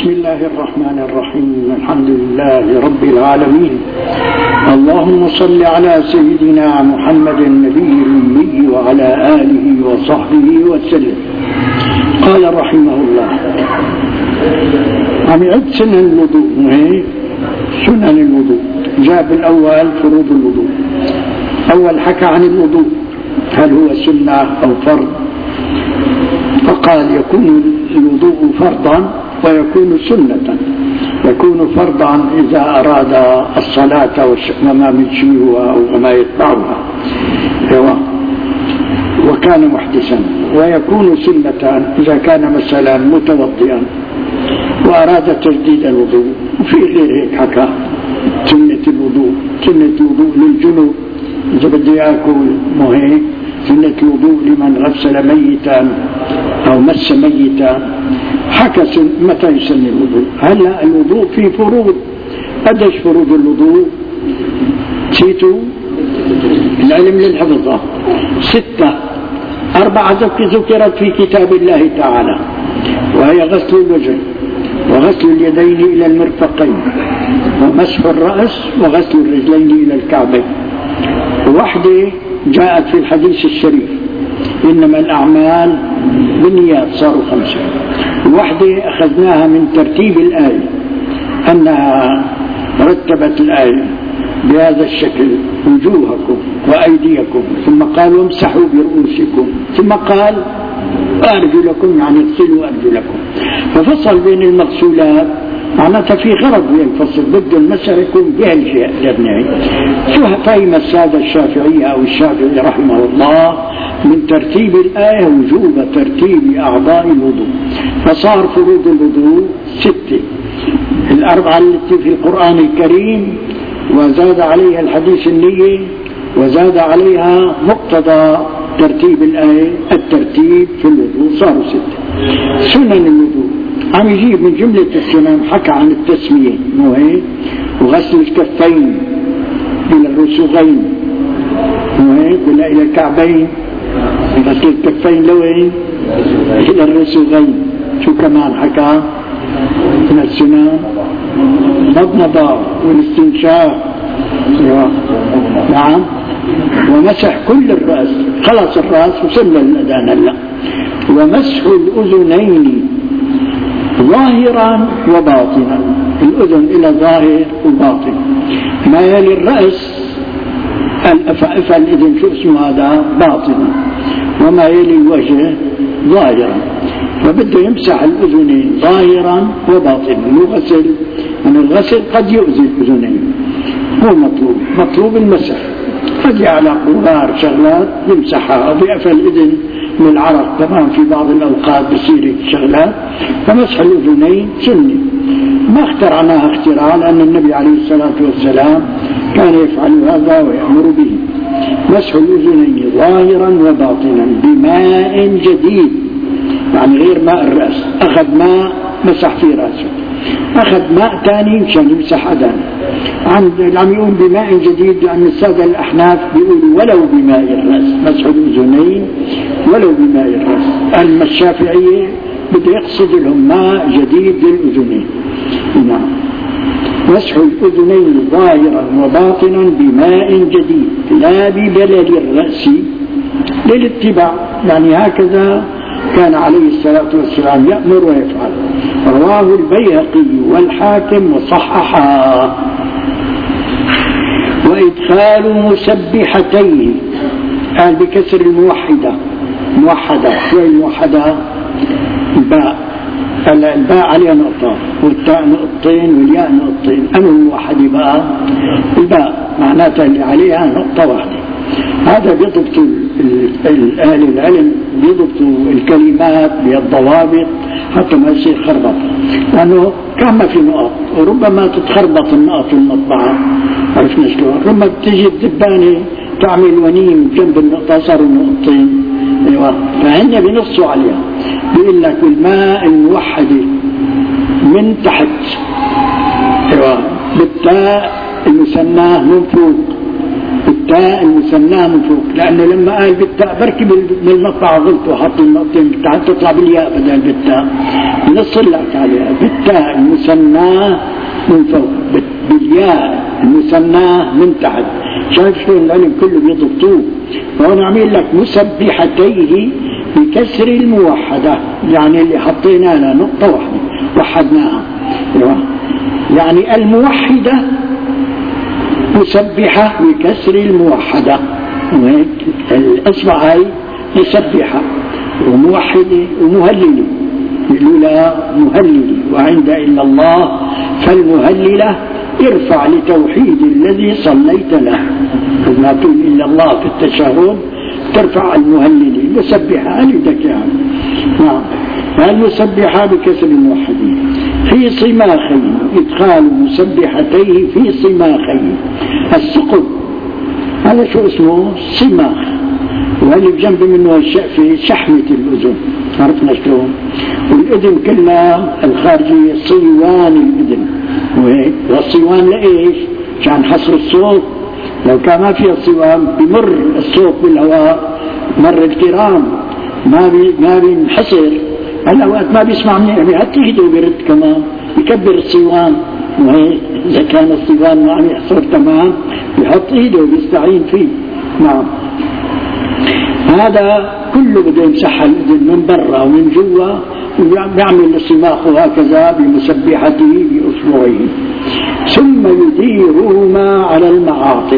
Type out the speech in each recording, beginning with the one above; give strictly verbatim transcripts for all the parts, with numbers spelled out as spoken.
بسم الله الرحمن الرحيم. الحمد لله رب العالمين. اللهم صل على سيدنا محمد النبي الأمي وعلى آله وصحبه وسلم. قال رحمه الله: عم يعد سنن الوضوء، سنن الوضوء. جاب الأول فروض الوضوء. أول حكى عن الوضوء هل هو سنة أو فرض، فقال يكون الوضوء فرضا ويكون سنة. يكون فرضا إذا أراد الصلاة وما يشبهها أو ما يتبعها وكان محدثا، ويكون سنة إذا كان مثلا متوضئا وأراد تجديد الوضوء. وفي غير هيك حكى سنة الوضوء، سنة الوضوء للجنوب إذا بده يأكل مهيك، سنة الوضوء لمن غسل ميتا أو مس ميتا. حكى متى يسن الوضوء. هلا الوضوء في فروض. قديش فروض الوضوء؟ نسيتوا؟ العلم للحفظ ستة. أربعة ذكرت في كتاب الله تعالى، وهي غسل الوجه وغسل اليدين إلى المرفقين ومسح الرأس وغسل الرجلين إلى الكعبين. وواحدة جاءت في الحديث الشريف: إنما الأعمال بالنيات، صاروا خمسة. واحدة أخذناها من ترتيب الآية، أنها رتبت الآية بهذا الشكل: وجوهكم وأيديكم، ثم قال وامسحوا برؤوسكم، ثم قال أرجلكم، يعني اغسلوا أرجلكم. ففصل بين المغسولات، معناتها في غرض ينفصل، بده المسح يكون بهالشيء جبنعي. شو فهم السادة الشافعية أو الشافعي رحمه الله من ترتيب الآية وجوب ترتيب أعضاء الوضوء، فصار فروض الوضوء ستة: الأربعة التي في القرآن الكريم، وزاد عليها الحديث النية، وزاد عليها مقتضى ترتيب الآية الترتيب في الوضوء، صاروا ستة. سنن الوضوء عم يجيب من جملة السنن، حكى عن التسمية مو هيك، وغسل الكفين إلى الرسغين مو هيك، ولا إلى الكعبين. غسل الكفين لوين؟ إلى الرسغين. شو كمان حكى من السنن؟ مضمضة والاستنشاق، نعم، ومسح كل الرأس، خلص الرأس وصلنا للأذان هلا. ومسح الأذنين ظاهرا وباطنا، الأذن إلى ظاهر وباطن. ما يلي الرأس الأفعفة الإذن شو اسمه هذا؟ باطنا. وما يلي الوجه ظاهرا، فبده يمسح الأذنين ظاهرا وباطنا. الغسل من الغسل قد يؤذي الأذنين، هو مطلوب مطلوب المسح. قد يعلق غبار شغلات يمسحها، أو بأفى الإذن من العرق تمام في بعض الأوقات بصير شغلات. فمسح الأذنين سنة، ما اخترعناها اختراعا، لأن النبي عليه الصلاة والسلام كان يفعل هذا ويأمر به. مسح الأذنين ظاهرا وباطنا بماء جديد، يعني غير ماء الرأس. أخذ ماء مسح في رأسه، أخذ ماء ثاني مشان يمسح أذانه. عم يقول بماء جديد، لأن السادة الأحناف بيقولوا ولو بماء الرأس، مسح الأذنين ولو بماء الرأس. أما الشافعية بده يقصد لهم ماء جديد للأذنين. نعم. مسح الأذنين ظاهرا وباطنا بماء جديد لا ببلل الرأس للاتباع، يعني هكذا كان عليه الصلاة والسلام يأمر ويفعل. رواه البيهقي والحاكم وصححها. وإدخال مسبحتين، قال بكسر الموحدة موحدة. شو الموحدة؟ الباء، الباء عليها نقطة والتاء نقطتين والياء نقطتين. أما الموحدة بقى الباء معناتها اللي عليها نقطة واحدة. هذا بيضبط أهل العلم، بيضبطوا الكلمات بالضوابط حتى ما يصير خربط، لأنه كان ما في نقط، وربما تتخربط النقط في المطبعة. عرفنا شلون؟ لما بتجي الدبانة تعمل ونيم جنب النقطة صاروا نقطتين. ايوه، فهن بنصوا عليها. بيقول لك الماء الموحدة من تحت، ايوه، بالتاء المسماه من فوق، بالتاء المثناه من فوق، لأنه لما قال بالتاء بركي بالمقطع غلط وحط النقطتين بالتاء تطلع بالياء بدل بالتاء، نصل لك عليها بالتاء المثناه من فوق بالياء المثناه من تحت. شايف شلون العلم كله بيضبطوه. وهون عميل لك مسبحتيه بكسر الموحدة، يعني اللي حطينا لها نقطة واحدة وحدناها، يعني الموحدة مسبحة بكسر الموحدة، الأصبع هاي مسبحة وموحدة ومهللة، الأولى مهللة وعند إلا الله فالمهللة ارفع لتوحيد الذي صليت له، ما تقول إلا الله في التشهد ترفع المهللة مسبحة ألدك يعني. نعم. المسبحة بكسر الموحدين في صماخين، إدخال مسبحتيه في صماخين. الثقب هذا شو اسمه؟ صماخ، واللي بجنب منه في شحمة الأذن، عرفنا شلون؟ والأذن كلها الخارجية صيوان الأذن، وهيك. والصيوان لإيش؟ عشان حصر الصوت، لو كان ما فيها صيوان بمر الصوت بالهواء مر الكرام ما بي ما بينحصر. هلا وقت ما بيسمع منيح بيحط ايده وبيرد كمان بكبر الصيوان، وهيك اذا كان الصيوان ما عم يحصر تمام بيحط ايده وبيستعين فيه. نعم. هذا كله بده يمسح الاذن من برا ومن جوا، وبيعمل الصماخ هكذا بمسبحته باصبعه، ثم يديرهما على المعاطف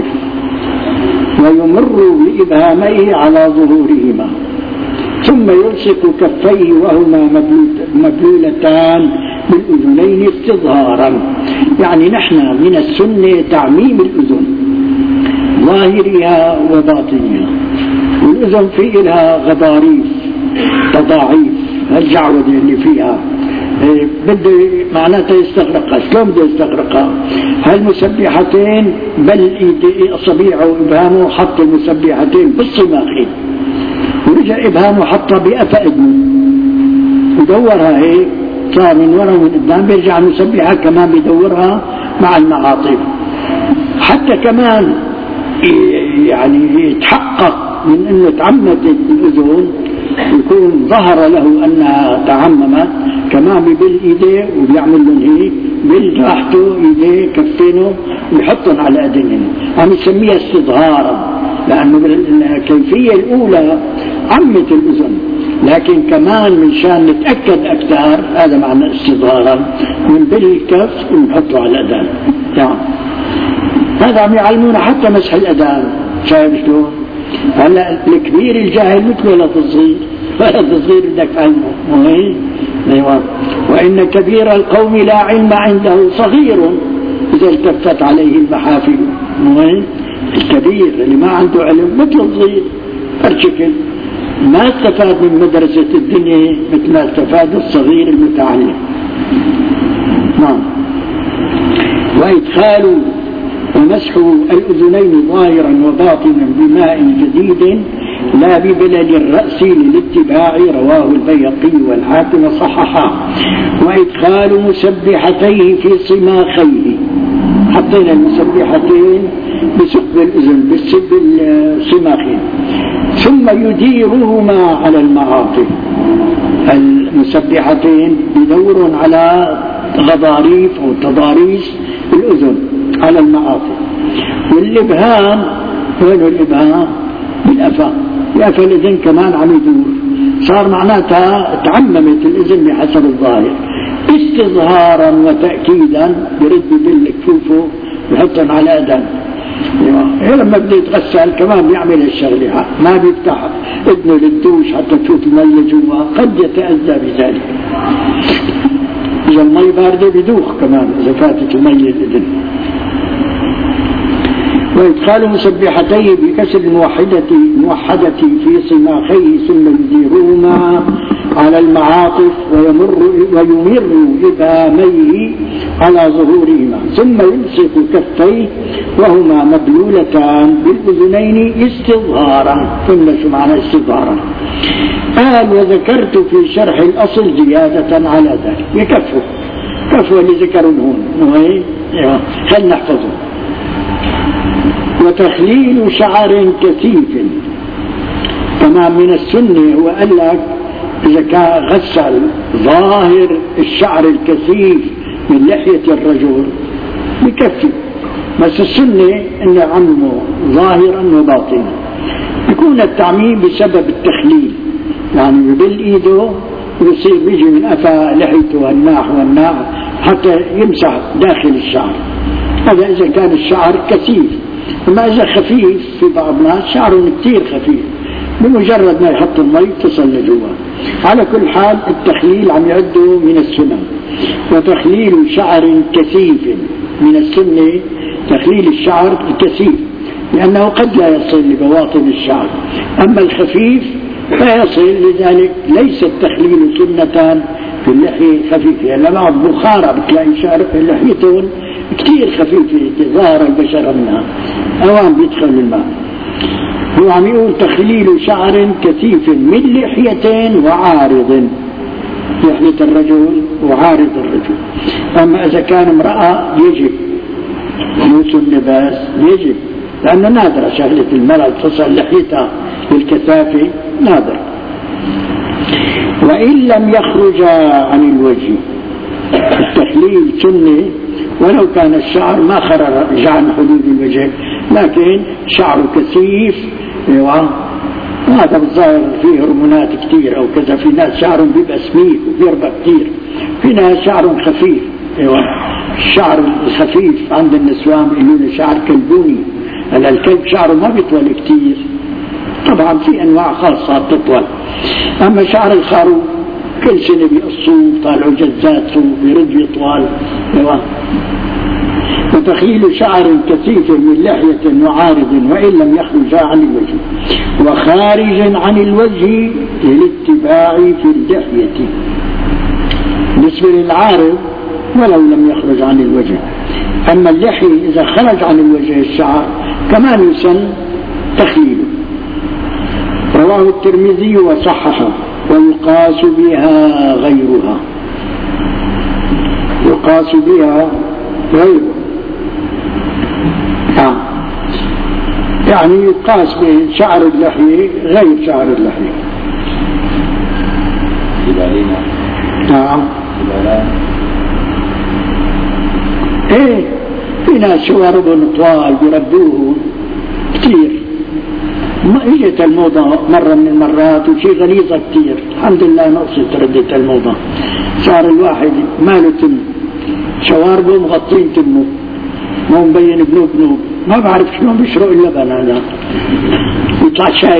ويمر بإبهاميه على ظهورهما، ثم يلصق كفيه وهما مبلولتان بالأذنين استظهارا. يعني نحن من السنة تعميم الأذن ظاهرها وباطنها، والأذن في لها غضاريف تضاعيف، الجعوة اللي فيها إيه بده معناتها يستغرقها. شلون بده يستغرقها؟ هالمسبحتين بل اصابعه وابهامه حط المسبحتين بالصماخين، ورجع ابهامه حطها بقفا اذنه ودورها هيك، صار من ورا ومن قدام بيرجع المسبحه كمان بيدورها مع المعاطف، حتى كمان يعني يتحقق من انه تعمدت الاذن، يكون ظهر له انها تعممت، كمان بيبل ايديه وبيعمل لهم هيك بالراحته ايديه كفينه ويحطهم على اذنهم، عم يسميها استظهارا، لانه الكيفيه الاولى عمت الاذن، لكن كمان من شان نتاكد اكثر هذا معنى استظهارا، من بالكف ونحطه على الاذان. يعني هذا عم يعلمونا حتى مسح الاذان. شايف شلون؟ هلا الكبير الجاهل مثل ولد الصغير، ولد الصغير بدك تعلمه. ايوه. وان كبير القوم لا علم عنده صغير اذا التفت عليه المحافل. الكبير اللي ما عنده علم مثل الصغير هالشكل، ما استفاد من مدرسة الدنيا مثل ما استفاد الصغير المتعلم. نعم. وإدخال ومسح الأذنين ظاهرا وباطنا بماء جديد لا ببلل الرأس للاتباع، رواه البيهقي والحاكم صححا. وإدخال مسبحتيه في صماخيه، حطينا المسبحتين بثقب الأذن بثقب الصماخين، ثم يديرهما على المعاطف. المسبحتين بدور على غضاريف أو تضاريس الأذن على المعاطف. والإبهام وين الإبهام؟ بالأفا، الأفا الإذن كمان عم يدور، صار معناتها تعممت الإذن بحسب الظاهر، استظهارا وتأكيدا برد بالكفوفه ويحطهم على أذن. إيه لما بده يتغسل كمان بيعمل هالشغله، ما بيفتح اذنه للدوش حتى تفوت المي جوا، قد يتأذى بذلك. إذا المي باردة بدوخ كمان إذا فاتت المي الإذن. وإدخال مسبحتيه بكسر الموحدة موحدة في صماخيه ثم يديرهما على المعاطف ويمر ويمر إبهاميه على ظهورهما، ثم يلصق كفيه وهما مبلولتان بالأذنين استظهارا. ثم شو معنى استظهارا؟ قال وذكرت في شرح الأصل زيادة على ذلك. يكفوا كفوا اللي ذكروا هون، خلنا نحفظه. وتخليل شعر كثيف كما من السنة. هو قال لك إذا كان غسل ظاهر الشعر الكثيف من لحية الرجل بكفي، بس السنة إنه عمه ظاهرا وباطنا. يكون التعميم بسبب التخليل، يعني يبل إيده ويصير بيجي من أفا لحيته الناح والناح حتى يمسح داخل الشعر. هذا إذا كان الشعر كثيف. أما إذا خفيف، في بعض الناس شعرهم كثير خفيف، بمجرد ما يحط المي تصل لجوا. على كل حال التخليل عم يعده من السنة. وتخليل شعر كثيف من السنة، تخليل الشعر الكثيف، لأنه قد لا يصل لبواطن الشعر. أما الخفيف فيصل، لذلك ليس التخليل سنة في اللحية خفيفة. لما بعض بخارة بتلاقي شعر لحيتهم كثير خفيفة ظاهر البشرة منها، أوان بيدخل الماء. هو عم يقول تخليل شعر كثيف من لحية وعارض، لحية الرجل وعارض الرجل. أما إذا كان امرأة يجب، موس اللباس يجب، لأنه نادرة شغلة المرأة تصل لحيتها بالكثافة، نادرة. وإن لم يخرج عن الوجه، التخليل سنة ولو كان الشعر ما خرج عن حدود الوجه، لكن شعره كثيف وهذا بالظاهر فيه هرمونات كثير أو كذا. في ناس شعرهم بيبقى سميك وبيربى كثير، في ناس شعرهم خفيف. الشعر الخفيف عند النسوان يقولون شعر كلبوني. هلا الكلب شعره ما بيطول كثير، طبعا في أنواع خاصة تطول. أما شعر الخروف كل سنة بيقصوه، طالعوا جزاته بيرد يطول. وتخيل شعر كثيف من لحية وعارض وإن لم يخرج عن الوجه، وخارج عن الوجه للاتباع في اللحية. بالنسبة للعارض ولو لم يخرج عن الوجه. أما اللحية إذا خرج عن الوجه الشعر كمان يسن تخليله. رواه الترمذي وصححه. ويقاس بها غيرها، يقاس بها غيرها، آه. يعني يقاس بشعر اللحية غير شعر اللحية. نعم. ايه في ناس شواربهم طوال بيردوه كثير. ما اجت الموضة مرة من المرات وشي غليظة كثير، الحمد لله نقصت ردت الموضة. صار الواحد ماله تم، شواربه مغطين تمه، ما مبين بنوب بنوب، ما بعرف شلون بيشرق اللبن هذا، يطلع شاي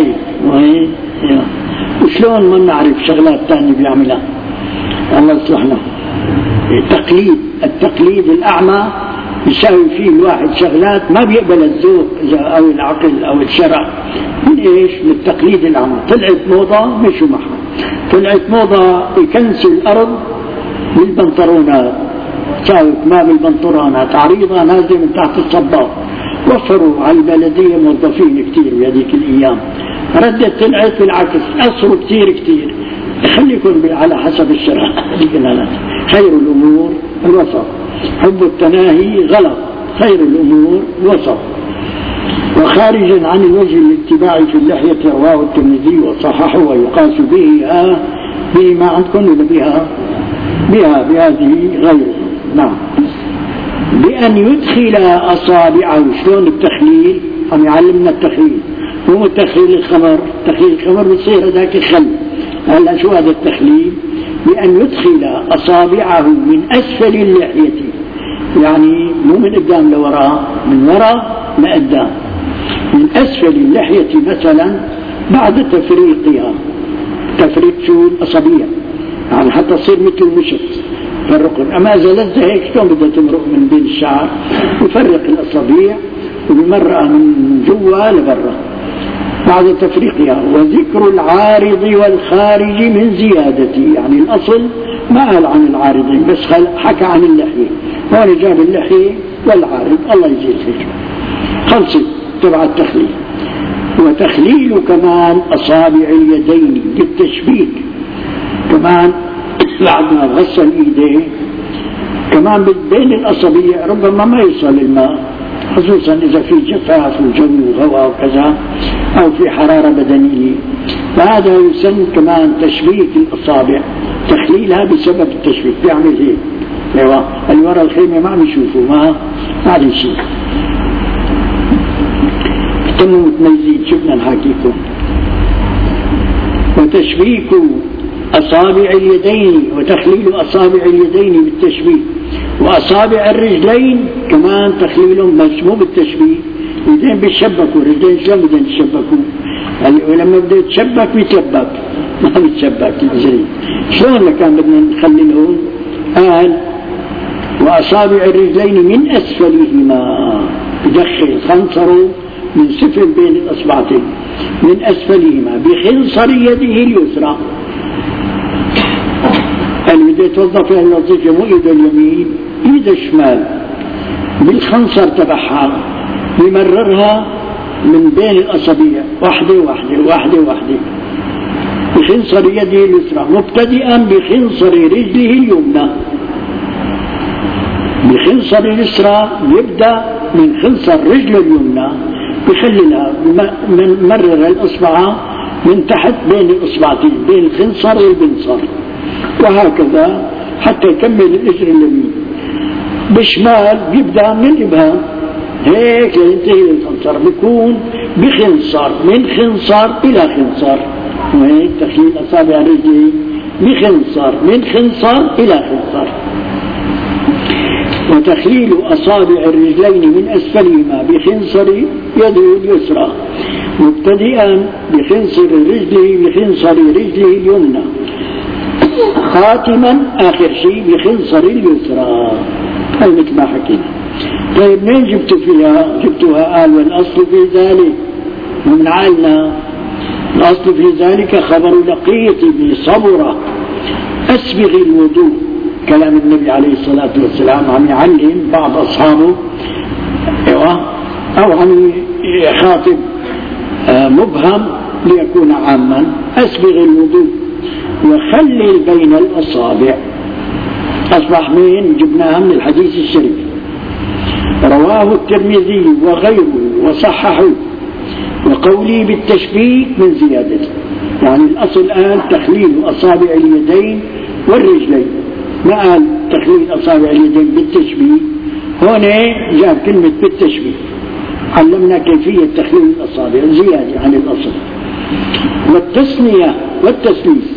وشلون ما نعرف شغلات ثانية بيعملها. الله يصلحنا. التقليد التقليد الأعمى يساوي فيه الواحد شغلات ما بيقبل الذوق أو العقل أو الشرع. من إيش؟ من التقليد الأعمى. طلعت موضة مشوا معها، طلعت موضة يكنسوا الأرض بالبنطرونات، ساوي ما بالبنطرونات عريضة نازلة من تحت الصباط. وفروا على البلدية موظفين كتير بهذيك الأيام. ردت طلعت بالعكس، أصروا كتير كتير. خليكم على حسب الشرع. خير الأمور الوسط، حب التناهي غلط، خير الأمور الوسط. وخارج عن الوجه الاتباع في اللحية رواه الترمذي وصححه. ويقاس به آه به ما عندكم ولا بها بها بهذه غيره. نعم. بأن يدخل أصابعه. شلون التخليل؟ عم يعلمنا التخليل، مو تخليل الخمر. تخليل الخمر بتصير هذاك الخل. هلا شو هذا التخليل؟ بأن يدخل أصابعه من أسفل اللحية، يعني مو من قدام لوراء، من وراء لقدام، من أسفل اللحية مثلا بعد تفريقها. تفريق شو؟ الأصابع، يعني حتى تصير مثل المشط فرقهم. أما إذا لزة هيك شلون بدها تمرق من بين الشعر؟ يفرق الأصابع وبمرأة من جوا لبرا بعد تفريقها. وذكر العارض والخارج من زيادته، يعني الأصل ما قال عن العارضين بس حكى عن اللحية، هون جاب اللحية والعارض. الله يجزيه الخير. خلصت تبع التخليل. وتخليل كمان أصابع اليدين بالتشبيك، كمان بعد ما غسل ايديه كمان بين الأصابع ربما ما يوصل الماء، خصوصا إذا في جفاف وجو وهواء وكذا أو في حرارة بدنية. وهذا يسمى كمان تشبيك الأصابع، تخليلها بسبب التشبيك، بيعمل هيك ايوه اللي ورا الخيمة ما عم يشوفوا، ما ما عم شيء. تموا متميزين، شفنا نحكيكم. وتشبيك أصابع اليدين، وتخليل أصابع اليدين بالتشبيك، وأصابع الرجلين كمان تخليلهم بس مو بالتشبيك، اليدين بيتشبكوا، الرجلين شلون بدهم يتشبكوا؟ ولما بده يتشبك بيتلبك، ما بيتشبك الرجلين. شلون كان بدنا نخللهم؟ قال وأصابع الرجلين من أسفلهما، يدخل خنصره من سفل بين الأصبعتين من أسفلهما بخنصر يده اليسرى. اللي بده يتوظف في الوظيفة مو إيده اليمين، إيده الشمال بالخنصر تبعها يمررها من بين الأصابع واحدة واحدة واحدة واحدة بخنصر يده اليسرى، مبتدئا بخنصر رجله اليمنى. بخنصر اليسرى يبدأ من خنصر رجله اليمنى، بخللها مرر الأصبع من تحت بين الأصبعتين بين الخنصر والبنصر، وهكذا حتى يكمل الإجر اليمين. بالشمال بيبدأ من الإبهام هيك لينتهي للخنصر، بيكون بخنصر من خنصر إلى خنصر، وهيك تخليل أصابع رجلي بخنصر من خنصر إلى خنصر. وتخليل أصابع الرجلين من أسفلهما بخنصر يده اليسرى، مبتدئا بخنصر رجله بخنصر رجله اليمنى، خاتما آخر شيء بخنصر اليسرى. هاي مثل ما حكينا. طيب منين جبتوا فيها؟ جبتوها قال والأصل في ذلك، ومن عالنا الأصل في ذلك خبر لقيط بن صبرة أسبغ الوضوء. كلام النبي عليه الصلاة والسلام عم يعلم بعض أصحابه أو عم يخاطب مبهم ليكون عاما. أسبغ الوضوء وخلل بين الأصابع. أصبح مين؟ جبناها من الحديث الشريف، رواه الترمذي وغيره وصححه، وقولي بالتشبيك من زيادته. يعني الأصل الآن تخليل أصابع اليدين والرجلين، ما قال تخليل أصابع اليدين بالتشبيك، هون جاب كلمة بالتشبيك، علمنا كيفية تخليل الأصابع زيادة عن الأصل. والتسنية والتسليس،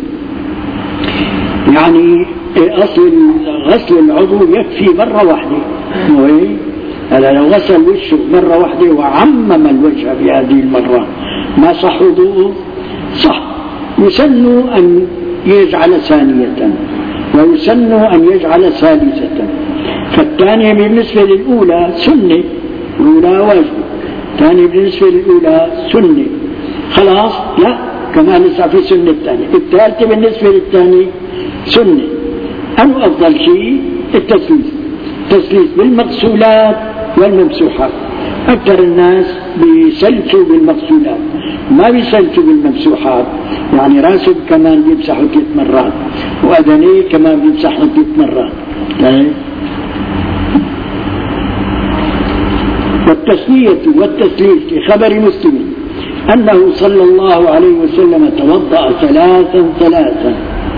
يعني أصل غسل العضو يكفي مرة واحدة، هذا لو غسل وجهه مرة واحدة وعمم الوجه بهذه المرة ما صح وضوءه؟ صح. يسن أن يجعل ثانية، ويسن أن يجعل ثالثة. فالثانية بالنسبة للأولى سنة، الأولى واجب، الثانية بالنسبة للأولى سنة، خلاص لا كمان لسه في سنة الثانية. الثالثة بالنسبة للثاني سنة. أو أفضل شيء التسليس، التسليس بالمغسولات والممسوحات. أكثر الناس بيسلسوا بالمغسولات ما بيسلسوا بالممسوحات، يعني راسه كمان بيمسحوا ثلاث مرات وأذنيه كمان بيمسحوا ثلاث مرات. والتسلية والتسليس لخبر مسلم أنه صلى الله عليه وسلم توضأ ثلاثا ثلاثا،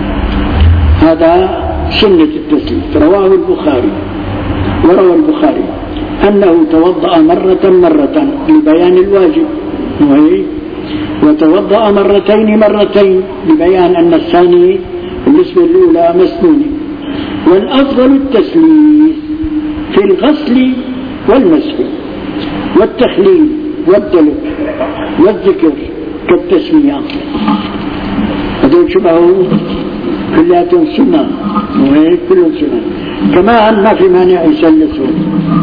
هذا سنة التسليس. رواه البخاري، وروى البخاري أنه توضأ مرة مرة لبيان الواجب، وهي وتوضأ مرتين مرتين لبيان أن الثاني بالنسبة الأولى مسنونة. والأفضل التسليس في الغسل والمسح والتخليل والدلك والذكر كالتسمية. هذول شبهوا كلياتهم سنة، وهيك كلهم سنة. كمان ما في مانع يسلسون.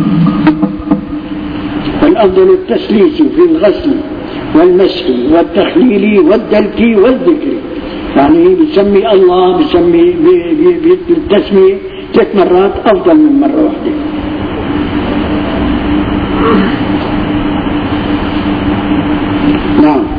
والأفضل التسليس في الغسل والمسح والتخليل والدلك والذكر، يعني بيسمي الله بيسمي بالتسمية ثلاث مرات أفضل من مرة واحدة. نعم.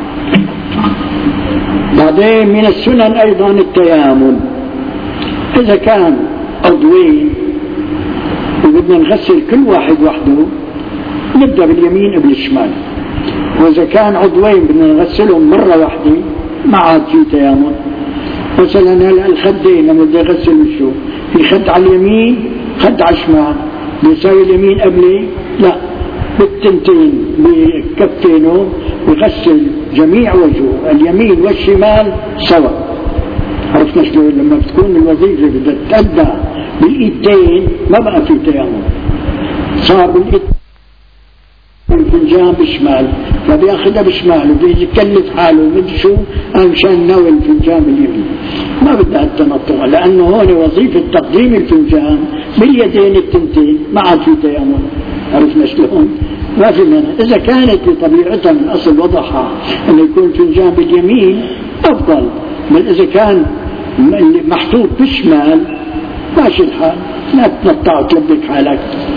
بعدين من السنن أيضا التيامن. إذا كان عضوين وبدنا نغسل كل واحد وحده نبدأ باليمين قبل الشمال. وإذا كان عضوين بدنا نغسلهم مرة واحدة ما عاد في تيامن. مثلا هلا الخدين لما بدي أغسل وشه في خد على اليمين خد على الشمال، بيساوي اليمين قبلي؟ لا، بالتنتين بكفتينه بغسل جميع وجهه اليمين والشمال سوا. عرفنا شلون؟ لما بتكون الوظيفة بدها تتأدى بالإيدين ما بقى في تيامن، صار بالإيد الفنجان بالشمال فبياخذها بشمال وبيجي يكلف حاله ومدري شو مشان ناول الفنجان باليمين. ما بدها التنطع لأنه هون وظيفة تقديم الفنجان باليدين التنتين ما عاد في تيامن. عرفنا شلون؟ ما في مانع. إذا كانت بطبيعتها من أصل وضعها أن يكون الفنجان باليمين أفضل، بل إذا كان محطوط بالشمال ماشي الحال، لا تنطع وتلبك حالك.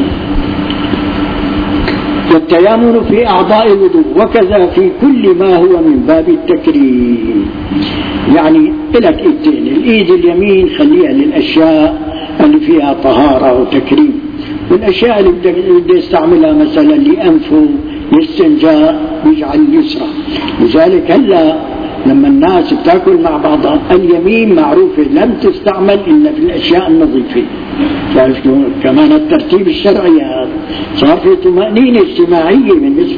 والتيامن في أعضاء الوضوء وكذا في كل ما هو من باب التكريم. يعني لك ايدين، الايد اليمين خليها للأشياء اللي فيها طهارة وتكريم، والأشياء اللي بدي يستعملها مثلا لأنفه يستنجاء يجعل اليسرى. لذلك هلا لما الناس بتاكل مع بعضها اليمين معروفة لم تستعمل إلا في الأشياء النظيفة. كمان الترتيب الشرعي هذا صار في طمأنينة اجتماعية بالنسبة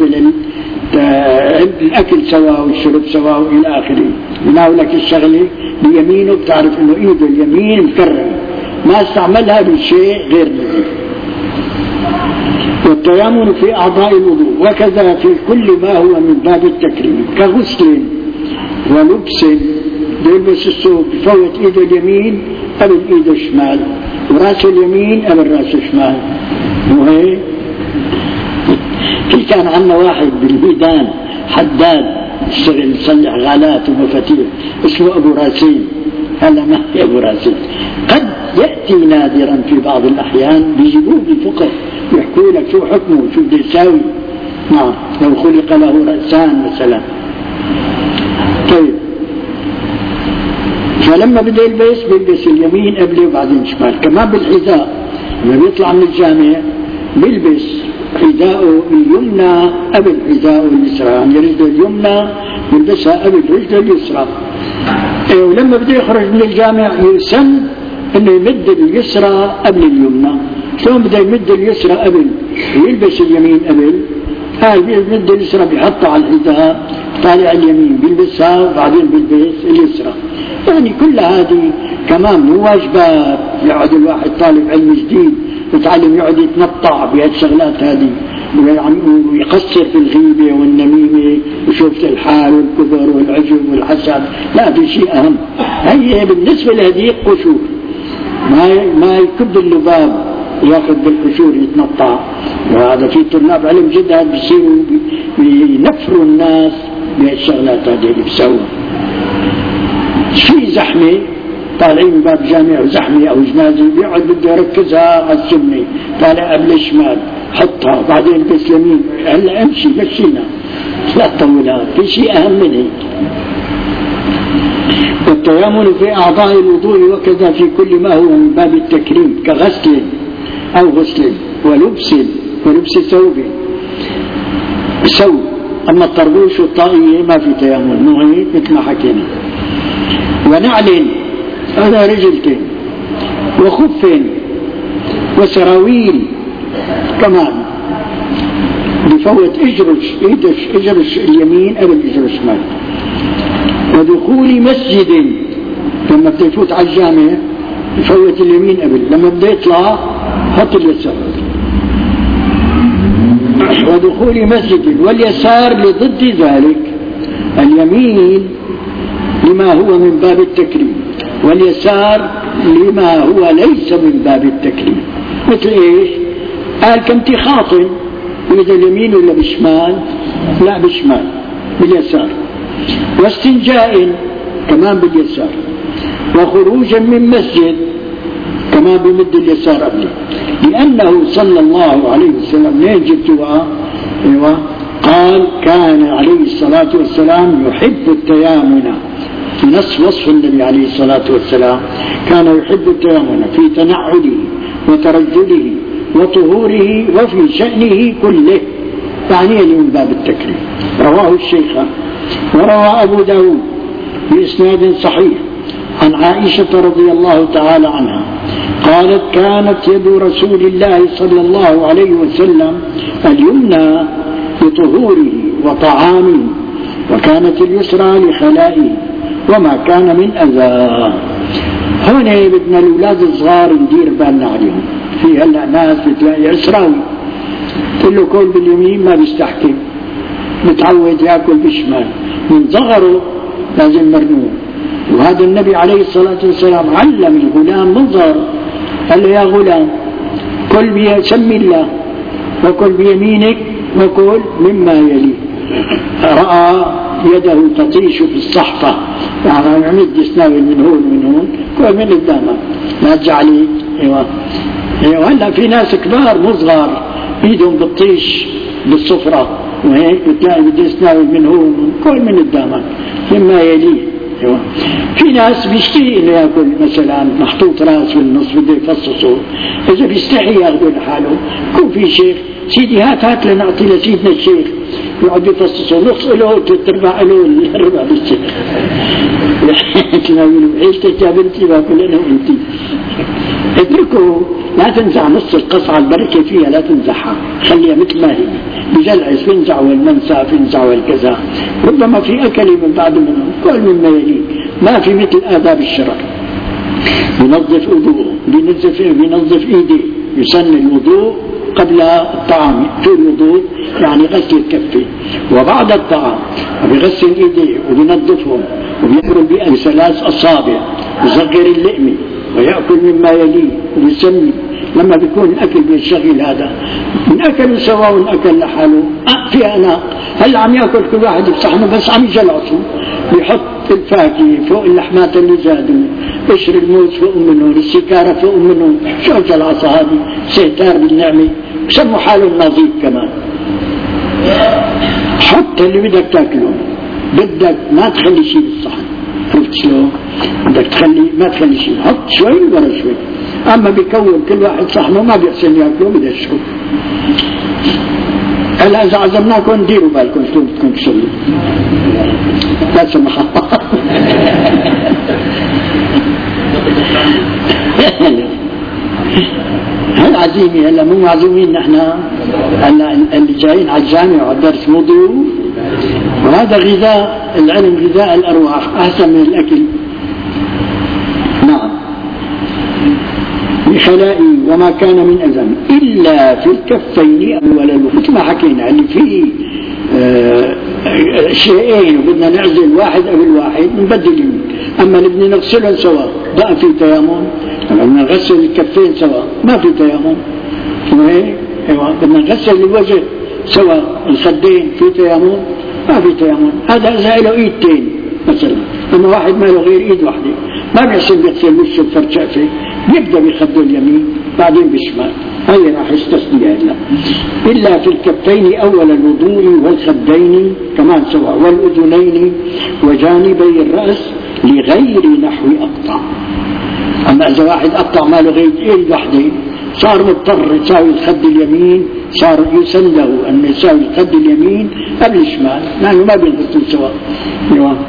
للأكل سوا والشرب سوا وإلى آخره. يناولك الشغلة بيمينه بتعرف إنه إيده اليمين مكرم، ما استعملها بالشيء غير نظيف. والتيامن في أعضاء الوضوء وكذا في كل ما هو من باب التكريم كغسل ولبس. بيلبس الثوب بفوت ايده اليمين قبل ايده الشمال، وراسه اليمين قبل راسه الشمال. مو هيك؟ في كان عندنا واحد بالميدان حداد يشتغل يصلح غالات ومفاتيح اسمه ابو راسين. هلا ما في ابو راسين، قد ياتي نادرا في بعض الاحيان بيجيبوه بالفقه يحكوا لك شو حكمه شو بده يساوي. نعم، لو خلق له راسان مثلا. طيب، فلما بده يلبس بيلبس اليمين قبله وبعدين شمال. كمان بالحذاء لما بيطلع من الجامع بيلبس حذاءه اليمنى قبل حذاءه اليسرى، يعني رجله اليمنى بيلبسها قبل رجله اليسرى. إيه، ولما بده يخرج من الجامع يسن انه يمد اليسرى قبل اليمنى. شلون بده يمد اليسرى قبل ويلبس اليمين قبل؟ هاي بيمد اليسرى بيحطها على الحذاء، طالع اليمين بيلبسها وبعدين بيلبس اليسرى. يعني كل هذه كمان مو واجبات يقعد الواحد طالب علم جديد يتعلم يقعد يتنطع بهالشغلات هذه ويقصر في الغيبة والنميمة وشوفة الحال والكبر والعجب والحسد. لا، في شيء أهم. هي بالنسبة لهذه قشور، ما ما يكب اللباب وياخذ بالقشور يتنطع. وهذا في طلاب علم جدا بيصيروا بينفروا الناس بهالشغلات هذه اللي بيسووها. في زحمة طالعين من باب جامع وزحمة أو جنازة بيقعد بده يركزها على السنة، طالع قبل الشمال حطها بعدين البس يمين. هلا امشي مشينا، لا تطولها، في شيء أهم من هيك. والتيامن في أعضاء الوضوء وكذا في كل ما هو من باب التكريم كغسل أو غسل ولبس ولبس ثوب ثوب. أما الطربوش والطائية ما في تيامن، مو هيك مثل ما حكينا. ونعل هذا رجلتين، وخف وسراويل كمان بفوت اجرش اجرش اجرش اليمين قبل اجرش الشمال. ودخول مسجد لما بده يفوت على الجامع يفوت اليمين قبل، لما بده يطلع حط اليسار. ودخول مسجد واليسار لضد ذلك. اليمين لما هو من باب التكريم واليسار لما هو ليس من باب التكريم. مثل ايش؟ قال كامتخاط، واذا اليمين ولا بالشمال؟ لا بالشمال باليسار. واستنجاء كمان باليسار. وخروجا من مسجد كمان بمد اليسار قبله، لأنه صلى الله عليه وسلم لين جبتوها؟ ايوه، قال كان عليه الصلاة والسلام يحب التيامن. في نص وصف النبي عليه الصلاة والسلام كان يحب التيامن في تنعله وترجله وطهوره وفي شأنه كله. يعني يلي من باب التكريم. رواه الشيخان. وروى أبو داود بإسناد صحيح عن عائشة رضي الله تعالى عنها قالت كانت يد رسول الله صلى الله عليه وسلم اليمنى لطهوره وطعامه، وكانت اليسرى لخلائه وما كان من أذى. هنا بدنا الأولاد الصغار ندير بالنا عليهم. في هلا ناس بتلاقي عسراوي تقول له كل باليمين ما بيستحكم، متعود ياكل بالشمال، من صغره لازم مرنوه. وهذا النبي عليه الصلاة والسلام علم الغلام من صغره، قال له يا غلام كل بسم الله وكل بيمينك وكل مما يلي. رأى يده تطيش في الصحفة، يعني عمد يسناول من هون ومن هون، كل من قدامه لا تجعلي. ايوه ايوه هلا في ناس كبار مو صغار ايدهم بتطيش بالصفرة وهيك بتلاقي بده يسناول من هون، كل من قدامك مما يليه. ايوه في ناس بيشتهي انه ياكل مثلا محطوط راس بالنص بده يفصصه، اذا بيستحي ياخذه لحاله. يكون في شيخ سيدي هات هات لنعطي لسيدنا الشيخ يقعد يفصصه، نص له تربع له الربع بالشيخ. كما يقولوا عيشتك يا بنتي باكل انا وانتي. اتركه، لا تنزع نص القصعة البركة فيها، لا تنزعها، خليها مثل ما هي بجلعس، بنزع والمنسى بنزع والكذا. ربما في أكل من بعد منهم كل مما يلي، ما في مثل آداب الشرع. بنظف وضوءه، بنظف بنظف ايديه، يسن الوضوء قبل الطعام في الوضوء يعني غسل الكفين، وبعد الطعام بيغسل ايديه وبينظفهم وبيأكل بثلاث أصابع، يصغر اللقمة ويأكل مما يليه ويسمي. لما بيكون الأكل بالشغل هذا من أكل سواء أكل لحاله أه في أنا هلا عم يأكل كل واحد بصحنه بس عم يجلعصه، بيحط الفاكهة فوق اللحمات اللي زادوا، قشر الموز فوق منه، السكارة فوق منه، شو الجلعصة هذه؟ سيتار بالنعمة، بسموا حاله النظيف كمان. حط اللي بدك تاكله، بدك ما تخلي شيء بالصحن، عرفت شلون؟ بدك تخلي ما تخلي شيء، حط شوي ورا شوي. اما بيكون كل واحد صحنه ما بيحسن ياكله بدشوا. هلا اذا عزمناكم ديروا بالكم شو بدكم تسووا، لا سمح الله. هالعزيمة هلا مو معزومين نحن، هلا اللي جايين على الجامع وعلى الدرس مو ضيوف، وهذا غذاء العلم، غذاء الأرواح أحسن من الأكل. نعم. بخلائي وما كان من أذى إلا في الكفين أولا، مثل ما حكينا اللي فيه آه شيئين وبدنا نعزل واحد قبل واحد نبدل يمين، أما اللي بدنا نغسلهم سوا بقى في تيمم، بدنا نغسل الكفين سوا ما في تيمم. ايوه بدنا نغسل الوجه سوا الخدين في تيمم ما في تيمم. هذا إذا له ايدتين مثلا، اما واحد ما له غير ايد واحده ما بيحسن يغسل وشه بفرشاته، يبدا بخده اليمين بعدين بالشمال، هي راح يستثني هلا. الا في الكفين اول الوضوء والخدين كمان سوا، والاذنين وجانبي الراس لغير نحو اقطع. اما اذا واحد اقطع ما له غير ايد واحده صار مضطر يساوي الخد اليمين، صار يسن له ان يساوي الخد اليمين قبل الشمال لانه ما بينغسلوا سوا. ايوه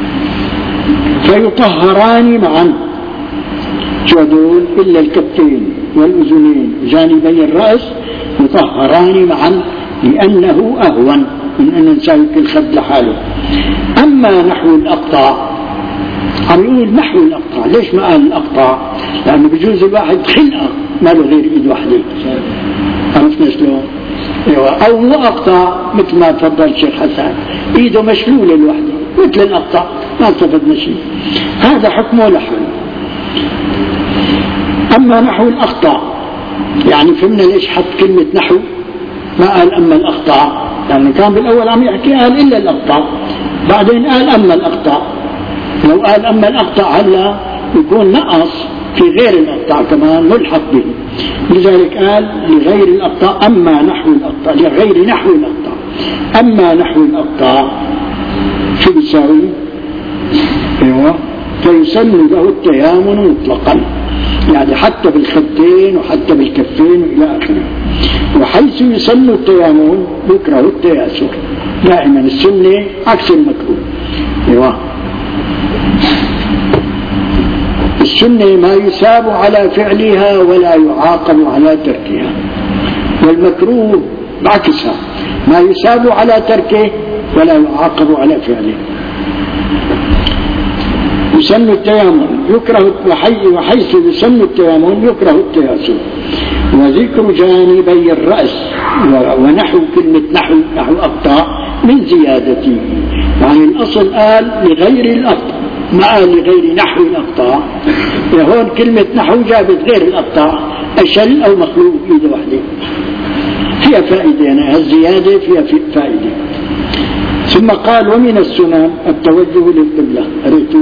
فيطهران معا، شو هدول؟ الا الكفين والاذنين وجانبي الراس يطهران معا لانه اهون من ان نساوي كل خد لحاله. اما نحو الاقطاع، عم يقول نحو الاقطاع، ليش ما قال الاقطاع؟ لانه بجوز الواحد خلقه ما له غير ايد واحده، عرفنا شلون؟ ايوه او مو اقطاع مثل ما تفضل الشيخ حسن، ايده مشلوله الوحده مثل الاقطاع ما استفدنا شيء، هذا حكمه لحاله. اما نحو الاقطاع يعني فهمنا ليش حط كلمه نحو ما قال اما الاقطاع، لانه كان بالاول عم يحكي قال الا الاقطاع، بعدين قال اما الاقطاع. لو قال اما الاقطاع هلا يكون نقص في غير الاقطاع كمان ملحق به، لذلك قال لغير الاقطاع. اما نحو الاقطاع لغير نحو الاقطاع. اما نحو الاقطاع شو بيساوي؟ ايوه فيسن له التيامن مطلقا، يعني حتى بالخدين وحتى بالكفين إلى آخره. وحيث يسن التيامن يكره التياسر، دائما السنة عكس المكروه. ايوه السنة ما يثاب على فعلها ولا يعاقب على تركها، والمكروه بعكسها ما يثاب على تركه ولا يعاقب على فعله. يسن التيامن يكره، وحيث يسن التيامن يكره التياسر. وذكر جانبي الرأس ونحو كلمة نحو نحو أقطاع من زيادته، يعني الأصل قال لغير الأقطاع ما قال لغير نحو الأقطاع. هون كلمة نحو جابت غير الأقطاع، أشل أو مخلوق إيده واحدة، فيها فائدة، يعني الزيادة فيها فائدة. ثم قال ومن السنن التوجه للقبلة. قريتوا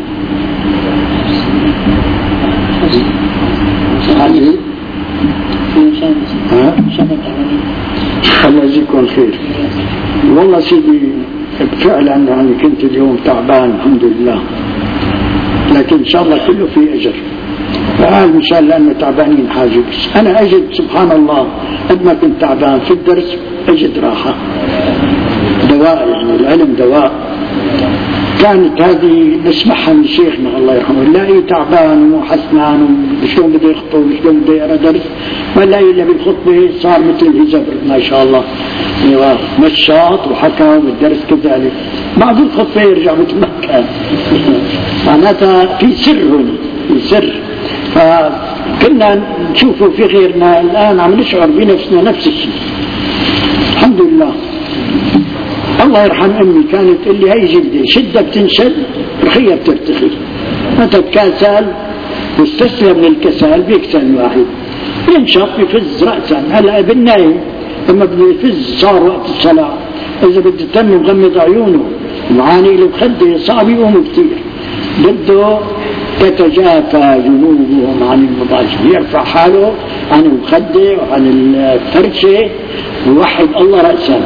الله يجزيكم خير. والله سيدي فعلا يعني كنت اليوم تعبان الحمد لله، لكن إن شاء الله كله في أجر. فقال إن شاء الله أنه تعبانين حاجة، بس أنا أجد سبحان الله قد ما كنت تعبان في الدرس أجد راحة، دواء، يعني العلم دواء. كانت هذه نسمعها من شيخنا الله يرحمه، نلاقي تعبان وحسنان وشلون بده يخطب وشلون بده يقرا درس، ما نلاقي الا بالخطبه صار مثل الهزبر ما شاء الله، نشاط وحكى والدرس كذلك، بعد الخطبه يرجع مثل ما كان. معناتها في سر هنا، في سر. فكنا نشوفه في غيرنا، الان عم نشعر بنفسنا نفس الشيء الحمد لله. الله يرحم أمي كانت تقول لي هي جلدي شدة بتنشد رخية بترتخي، متى تكاسل واستسلم للكسل بيكسل الواحد ينشط يفز رأسا. هلا بالنايم لما بده يفز صار وقت الصلاة، إذا بده تم مغمض عيونه معاني له بخده صعب يقوم كثير، بده تتجافى جنوبهم عن المضاجع، يرفع حاله عن المخده وعن الفرشة ويوحد الله رأسا.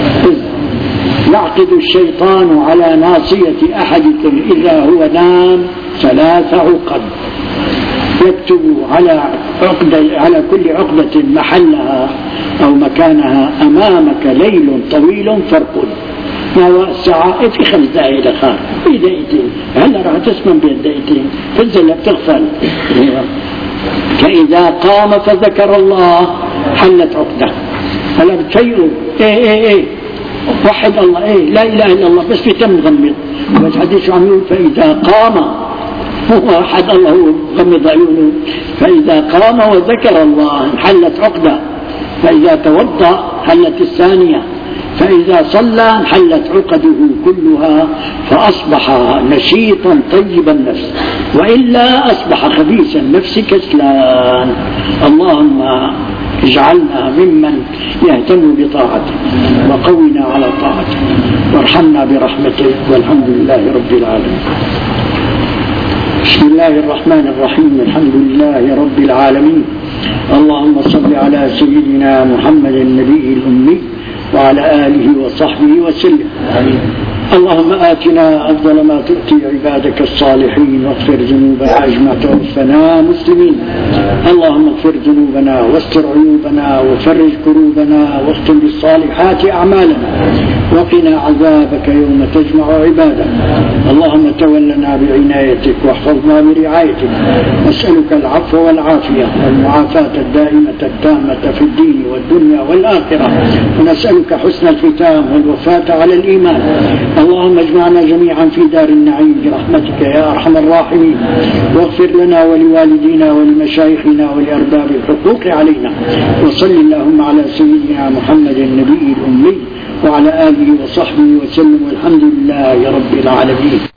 يعقد الشيطان على ناصية أحدكم إذا هو نام ثلاث عقد، يكتب على عقدة على كل عقدة محلها أو مكانها أمامك ليل طويل فرقل. ما هو الساعة في خمس دقائق دخان في دقيقتين، هلا راح تسمن بيدقيقتين فالزلة بتغفل. فإذا قام فذكر الله حلت عقدة. هلا بتفيقوا ايه ايه ايه وحد الله، ايه لا اله الا الله، بس بيتم غمض. والحديث عم يقول فاذا قام هو وحد الله هو غمض عيونه، فاذا قام وذكر الله انحلت عقده، فاذا توضا حلت الثانيه، فاذا صلى انحلت عقده كلها فاصبح نشيطا طيب النفس، والا اصبح خبيث النفس كسلان. اللهم اجعلنا ممن يهتم بطاعتك وقونا على طاعتك وارحمنا برحمتك، والحمد لله رب العالمين. بسم الله الرحمن الرحيم، الحمد لله رب العالمين. اللهم صل على سيدنا محمد النبي الأمي وعلى آله وصحبه وسلم. آمين. اللهم آتنا أفضل ما تؤتي عبادك الصالحين، واغفر ذنوبنا أجمع، توفنا مسلمين. اللهم اغفر ذنوبنا واستر عيوبنا وفرج كروبنا واختم بالصالحات أعمالنا، وقنا عذابك يوم تجمع عبادك. اللهم تولنا بعنايتك واحفظنا برعايتك، نسألك العفو والعافية والمعافاة الدائمة التامة في الدين والدنيا والآخرة، ونسألك حسن الختام والوفاة على الإيمان. اللهم اجمعنا جميعا في دار النعيم برحمتك يا أرحم الراحمين، واغفر لنا ولوالدينا ولمشايخنا ولأرباب الحقوق علينا، وصل اللهم على سيدنا محمد النبي الأمي وعلى آله وصحبه وسلم، والحمد لله رب العالمين.